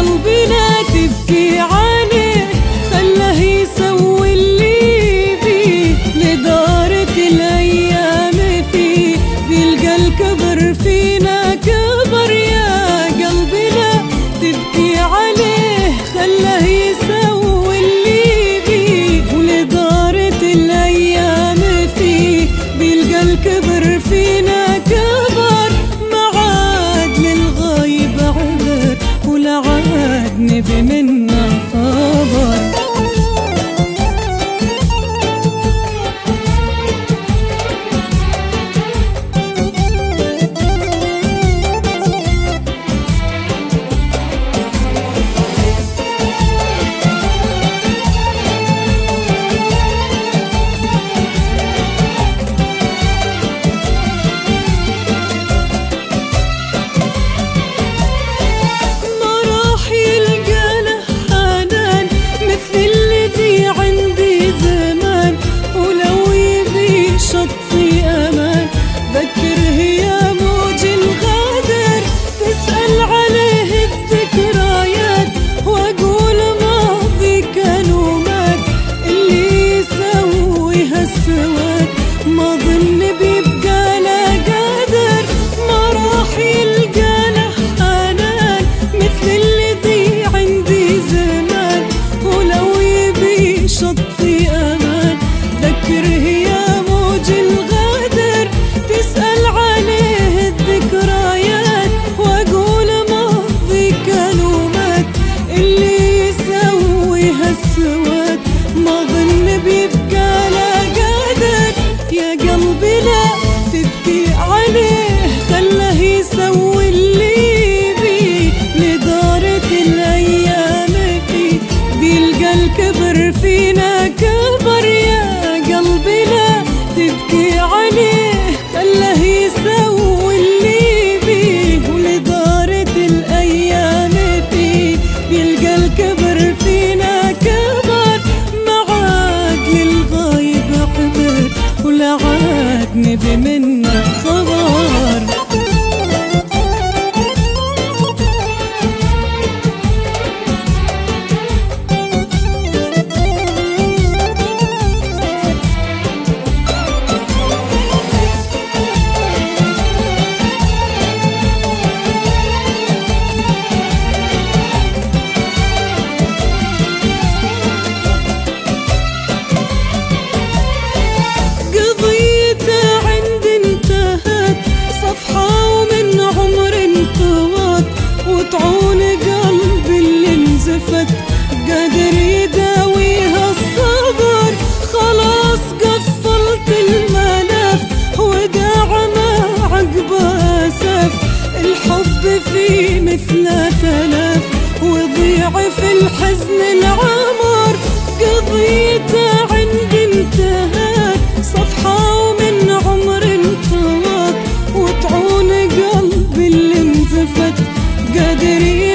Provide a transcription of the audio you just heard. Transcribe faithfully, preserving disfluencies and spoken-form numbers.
قلبي لا تبكي عليه، خله يسوي اللي بيه، لدارت الأيام فيه بيلقى الكبر فينا كبر. يا قلبي لا تبكي عليه، خله يسوي اللي بيه، ولدارت الأيام فيه بيلقى الكبر فينا كبر. ما عاد للغايب عذر ولا عاد نبي منا خبر. ما ظن بيبقى لا قادر، ما راح يلقى له حنان مثل الذي عندي زمان. ولو يبي شطي امان ذكره يا موج الغادر، تسأل عليه الذكريات واقول ماضي كانوا مات. اللي يسوي هالسواد ما ظن بيبقى لا قادر. يا قلبي لا تبكي عليه، خله يسوي اللي بيه، لدارت الأيام فيه بيلقى الكبر فينا كبر. يا قلبي لا تبكي عليه، خله يسوي اللي بيه، ولدارت الأيام فيه بيلقى الكبر فينا كبر. ما عاد للغايب عذر ولا عاد نبي منا خبر. وطعون قلبي اللي انزفت قادر يداويها الصبر. خلاص قفلت الملف وداع ما عقبه سف، الحب فيه مثل تلف وضيع في الحزن العمر. قضيته عندي انتهت صفحة ومن عمر انطوت، وطعون قلبي اللي انزفت قادر